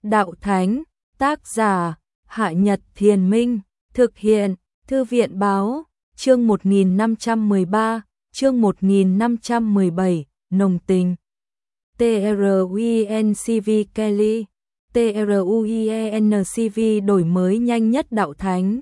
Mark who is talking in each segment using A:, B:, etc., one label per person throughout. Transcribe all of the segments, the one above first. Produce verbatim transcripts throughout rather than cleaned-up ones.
A: Đạo Thánh, tác giả, Hạ Nhật Thiền Minh, thực hiện, Thư viện Báo, chương một nghìn năm trăm mười ba, chương một nghìn năm trăm mười bảy, nồng tình. TRUENCV Kelly, TRUENCV đổi mới nhanh nhất Đạo Thánh.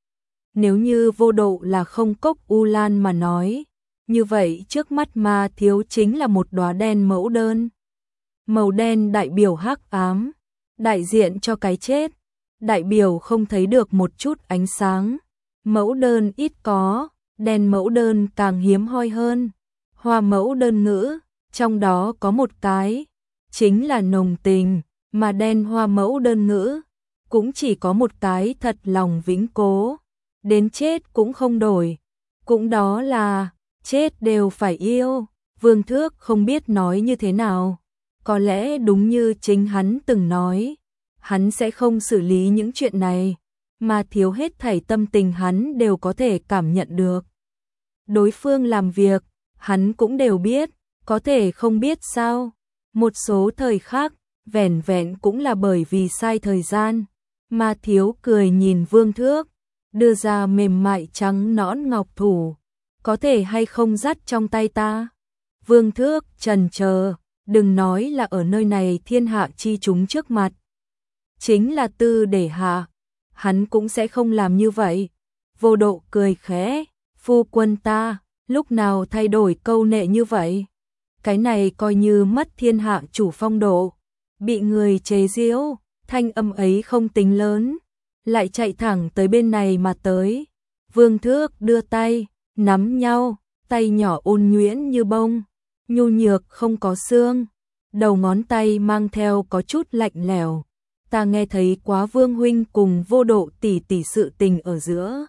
A: Nếu như vô độ là không cốc U Lan mà nói, như vậy trước mắt Ma Thiếu chính là một đóa đen mẫu đơn. Màu đen đại biểu hắc ám, đại diện cho cái chết, đại biểu không thấy được một chút ánh sáng. Mẫu đơn ít có, đen mẫu đơn càng hiếm hoi hơn. Hoa mẫu đơn ngữ, trong đó có một cái, chính là nồng tình, mà đen hoa mẫu đơn ngữ, cũng chỉ có một cái thật lòng vĩnh cố, đến chết cũng không đổi, cũng đó là, chết đều phải yêu. Vương Thước không biết nói như thế nào, có lẽ đúng như chính hắn từng nói, hắn sẽ không xử lý những chuyện này, mà thiếu hết thảy tâm tình hắn đều có thể cảm nhận được. Đối phương làm việc, hắn cũng đều biết, có thể không biết sao. Một số thời khắc, vẻn vẹn cũng là bởi vì sai thời gian. Mà thiếu cười nhìn Vương Thước, đưa ra mềm mại trắng nõn ngọc thủ, có thể hay không dắt trong tay ta. Vương Thước chần chờ, đừng nói là ở nơi này thiên hạ chi chúng trước mặt, chính là tư để hạ, hắn cũng sẽ không làm như vậy. Vô độ cười khẽ, phu quân ta, lúc nào thay đổi câu nệ như vậy? Cái này coi như mất thiên hạ chủ phong độ, bị người chế giễu, thanh âm ấy không tính lớn, lại chạy thẳng tới bên này mà tới. Vương Thước đưa tay, nắm nhau, tay nhỏ ôn nhuyễn như bông, nhu nhược không có xương, đầu ngón tay mang theo có chút lạnh lẽo. Ta nghe thấy quá Vương huynh cùng vô độ tỷ tỷ sự tình ở giữa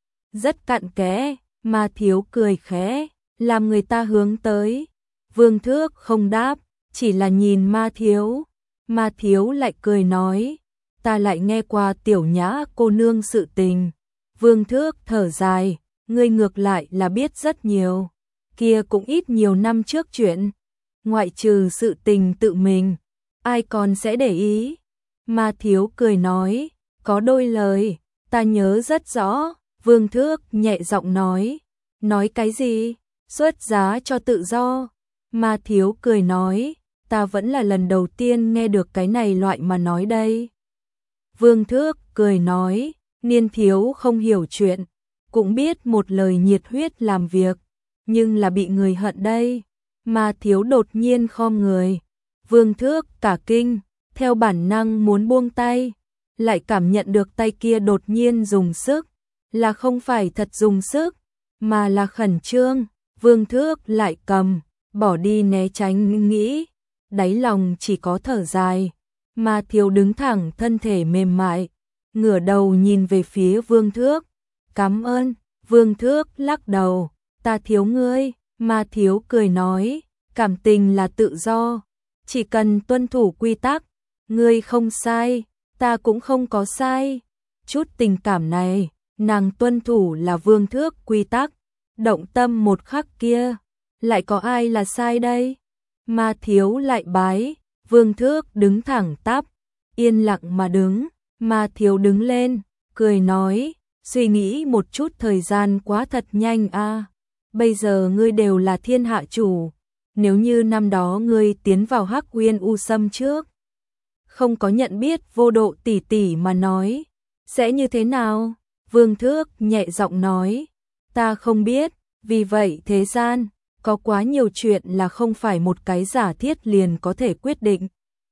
A: rất cặn kẽ. Ma Thiếu cười khẽ, làm người ta hướng tới. Vương Thước không đáp, chỉ là nhìn Ma Thiếu. Ma Thiếu lại cười nói, ta lại nghe qua Tiểu Nhã cô nương sự tình. Vương Thước thở dài, ngươi ngược lại là biết rất nhiều, kia cũng ít nhiều năm trước chuyện, ngoại trừ sự tình tự mình, ai còn sẽ để ý. Ma Thiếu cười nói, có đôi lời, ta nhớ rất rõ. Vương Thước nhẹ giọng nói, nói cái gì? Xuất giá cho tự do. Ma Thiếu cười nói, ta vẫn là lần đầu tiên nghe được cái này loại mà nói đây. Vương Thước cười nói, niên thiếu không hiểu chuyện, cũng biết một lời nhiệt huyết làm việc, nhưng là bị người hận đây. Ma Thiếu đột nhiên khom người, Vương Thước cả kinh, theo bản năng muốn buông tay, lại cảm nhận được tay kia đột nhiên dùng sức, là không phải thật dùng sức, mà là khẩn trương. Vương Thước lại cầm, bỏ đi né tránh nghĩ, đáy lòng chỉ có thở dài. Ma Thiếu đứng thẳng thân thể mềm mại, ngửa đầu nhìn về phía Vương Thước, cảm ơn. Vương Thước lắc đầu, ta thiếu ngươi. Ma Thiếu cười nói, cảm tình là tự do, chỉ cần tuân thủ quy tắc, ngươi không sai, ta cũng không có sai. Chút tình cảm này, nàng tuân thủ là Vương Thước quy tắc, động tâm một khắc kia, lại có ai là sai đây? Ma Thiếu lại bái, Vương Thước đứng thẳng tắp, yên lặng mà đứng. Ma Thiếu đứng lên, cười nói, suy nghĩ một chút thời gian quá thật nhanh a. Bây giờ ngươi đều là thiên hạ chủ, nếu như năm đó ngươi tiến vào Hắc Uyên U Sâm trước, không có nhận biết vô độ tỷ tỷ mà nói, sẽ như thế nào? Vương Thước nhẹ giọng nói, ta không biết, vì vậy thế gian, có quá nhiều chuyện là không phải một cái giả thiết liền có thể quyết định.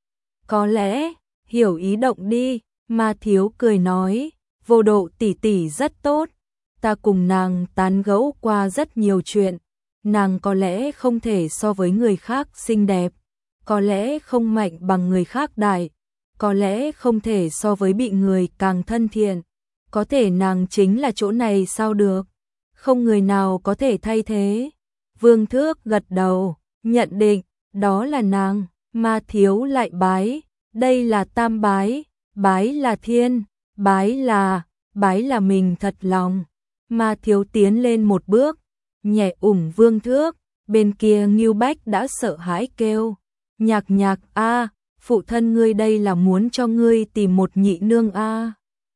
A: Có lẽ, hiểu ý động đi. Ma Thiếu cười nói, vô độ tỷ tỷ rất tốt, ta cùng nàng tán gẫu qua rất nhiều chuyện, nàng có lẽ không thể so với người khác xinh đẹp, có lẽ không mạnh bằng người khác đại, có lẽ không thể so với bị người càng thân thiện, có thể nàng chính là chỗ này sao được, không người nào có thể thay thế. Vương Thước gật đầu, nhận định, đó là nàng. Ma Thiếu lại bái, đây là tam bái, bái là thiên, bái là, bái là mình thật lòng. Ma Thiếu tiến lên một bước, nhẹ ủng Vương Thước, bên kia Ngưu Bách đã sợ hãi kêu, nhạc nhạc a. phụ thân ngươi đây là muốn cho ngươi tìm một nhị nương a. À.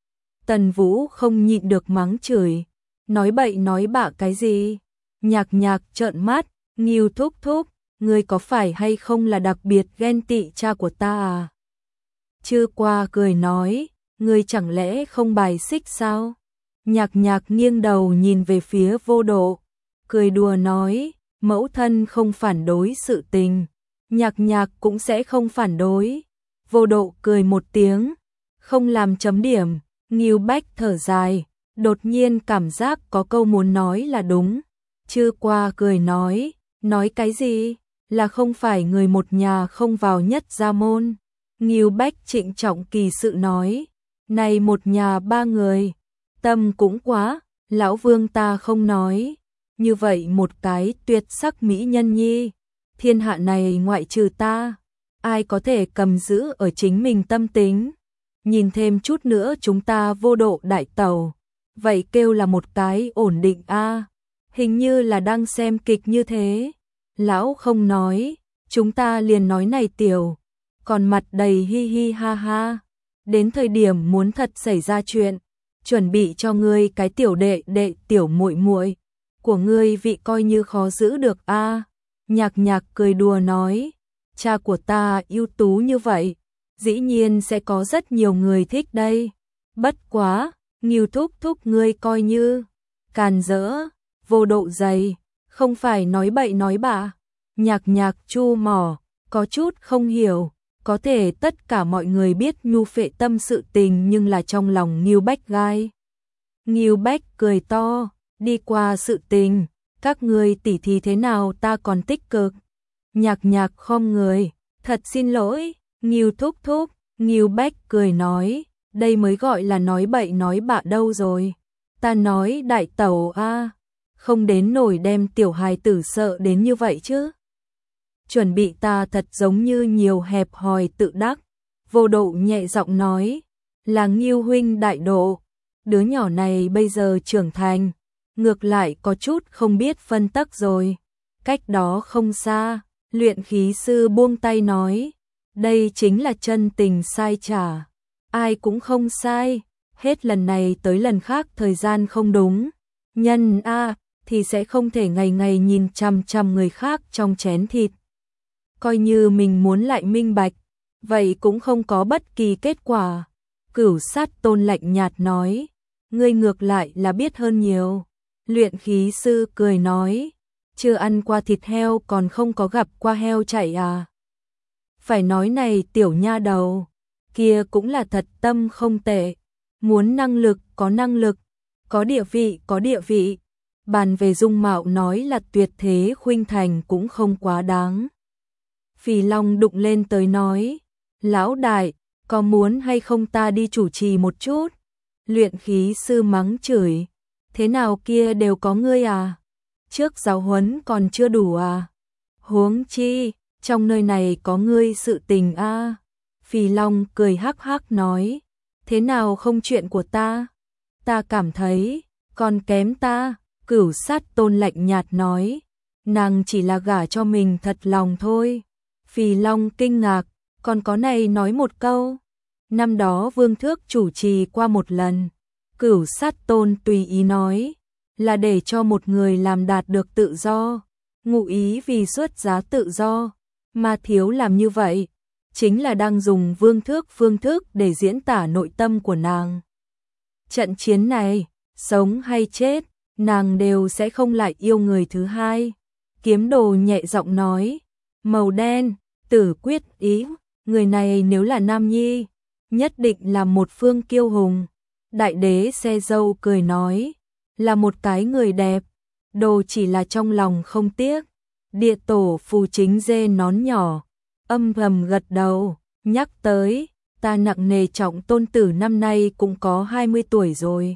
A: Tần Vũ không nhịn được mắng chửi, nói bậy nói bạ cái gì? Nhạc Nhạc trợn mắt, Ngưu thúc thúc, ngươi có phải hay không là đặc biệt ghen tị cha của ta à? Chư Qua cười nói, ngươi chẳng lẽ không bài xích sao? Nhạc Nhạc nghiêng đầu nhìn về phía Vô Độ, cười đùa nói, mẫu thân không phản đối sự tình, Nhạc Nhạc cũng sẽ không phản đối. Vô Độ cười một tiếng, không làm chấm điểm. Ngưu Bách thở dài, đột nhiên cảm giác có câu muốn nói là đúng. Chư Qua cười nói, nói cái gì? Là không phải người một nhà không vào nhất gia môn. Ngưu Bách trịnh trọng kỳ sự nói, này một nhà ba người, tâm cũng quá, lão vương ta không nói. Như vậy một cái tuyệt sắc mỹ nhân nhi, thiên hạ này ngoại trừ ta, ai có thể cầm giữ ở chính mình tâm tính. Nhìn thêm chút nữa chúng ta Vô Độ đại tàu, vậy kêu là một cái ổn định a. À. Hình như là đang xem kịch như thế. Lão không nói, chúng ta liền nói này tiểu, còn mặt đầy hi hi ha ha. Đến thời điểm muốn thật xảy ra chuyện, chuẩn bị cho ngươi cái tiểu đệ đệ tiểu muội muội của ngươi vị coi như khó giữ được a. À. Nhạc Nhạc cười đùa nói, cha của ta ưu tú như vậy, dĩ nhiên sẽ có rất nhiều người thích đây. Bất quá, Ngưu thúc thúc ngươi coi như càn rỡ. Vô Độ dày, không phải nói bậy nói bạ. Nhạc Nhạc chu mỏ, có chút không hiểu, có thể tất cả mọi người biết Nhu phệ tâm sự tình nhưng là trong lòng Ngưu Bách gai. Ngưu Bách cười to, đi qua sự tình, các ngươi tỉ thí thế nào ta còn tích cực. Nhạc Nhạc khom người, thật xin lỗi. Ngưu thúc thúc, Ngưu Bách cười nói, đây mới gọi là nói bậy nói bạ đâu rồi. Ta nói đại tẩu a, à, không đến nổi đem tiểu hài tử sợ đến như vậy chứ. Chuẩn bị ta thật giống như nhiều hẹp hòi tự đắc. Vô Độ nhẹ giọng nói, là Ngưu huynh đại độ, đứa nhỏ này bây giờ trưởng thành, ngược lại có chút không biết phân tắc rồi. Cách đó không xa, luyện khí sư buông tay nói, đây chính là chân tình sai trả, ai cũng không sai, hết lần này tới lần khác thời gian không đúng. Nhân a thì sẽ không thể ngày ngày nhìn chằm chằm người khác trong chén thịt. Coi như mình muốn lại minh bạch, vậy cũng không có bất kỳ kết quả. Cửu Sát Tôn lạnh nhạt nói, ngươi ngược lại là biết hơn nhiều. Luyện khí sư cười nói, chưa ăn qua thịt heo còn không có gặp qua heo chạy à. Phải nói này tiểu nha đầu, kia cũng là thật tâm không tệ, muốn năng lực có năng lực, có địa vị có địa vị, bàn về dung mạo nói là tuyệt thế khuynh thành cũng không quá đáng. Phì Long đụng lên tới nói, lão đại, có muốn hay không ta đi chủ trì một chút? Luyện khí sư mắng chửi, thế nào kia đều có ngươi à? Trước giáo huấn còn chưa đủ à? Huống chi, trong nơi này có ngươi sự tình a. À. Phì Long cười hắc hắc nói, thế nào không chuyện của ta? Ta cảm thấy, còn kém ta. Cửu Sát Tôn lạnh nhạt nói, nàng chỉ là gả cho mình thật lòng thôi. Phì Long kinh ngạc, còn có này nói một câu. Năm đó Vương Thước chủ trì qua một lần. Cửu Sát Tôn tùy ý nói, là để cho một người làm đạt được tự do, ngụ ý vì xuất giá tự do, mà thiếu làm như vậy, chính là đang dùng Vương Thước phương thức để diễn tả nội tâm của nàng. Trận chiến này, sống hay chết, nàng đều sẽ không lại yêu người thứ hai. Kiếm Đồ nhẹ giọng nói, màu đen, tử quyết ý, người này nếu là nam nhi, nhất định là một phương kiêu hùng. Đại đế xe dâu cười nói, là một cái người đẹp, Đồ chỉ là trong lòng không tiếc. Địa tổ phù chính dê nón nhỏ, âm thầm gật đầu, nhắc tới, ta nặng nề trọng tôn tử năm nay cũng có hai mươi tuổi rồi.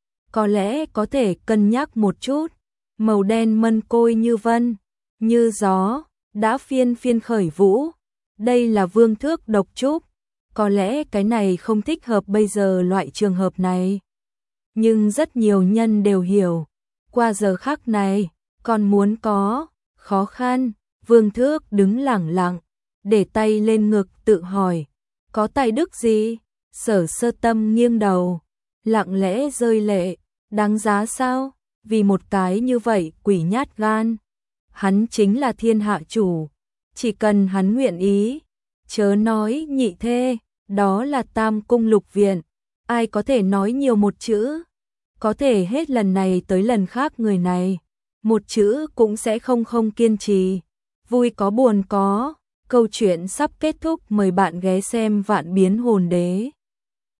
A: Có lẽ có thể cân nhắc một chút. Màu đen mân côi như vân, như gió, đã phiên phiên khởi vũ. Đây là Vương Thước độc trúc, có lẽ cái này không thích hợp bây giờ loại trường hợp này. Nhưng rất nhiều nhân đều hiểu, qua giờ khắc này, còn muốn có khó khăn. Vương Thước đứng lẳng lặng, để tay lên ngực tự hỏi, có tài đức gì? Sở Sơ Tâm nghiêng đầu, lặng lẽ rơi lệ, đáng giá sao? Vì một cái như vậy quỷ nhát gan. Hắn chính là thiên hạ chủ, chỉ cần hắn nguyện ý, chớ nói nhị thê, đó là tam cung lục viện, ai có thể nói nhiều một chữ, có thể hết lần này tới lần khác người này, một chữ cũng sẽ không không kiên trì, vui có buồn có, câu chuyện sắp kết thúc, mời bạn ghé xem Vạn Biến Hồn Đế.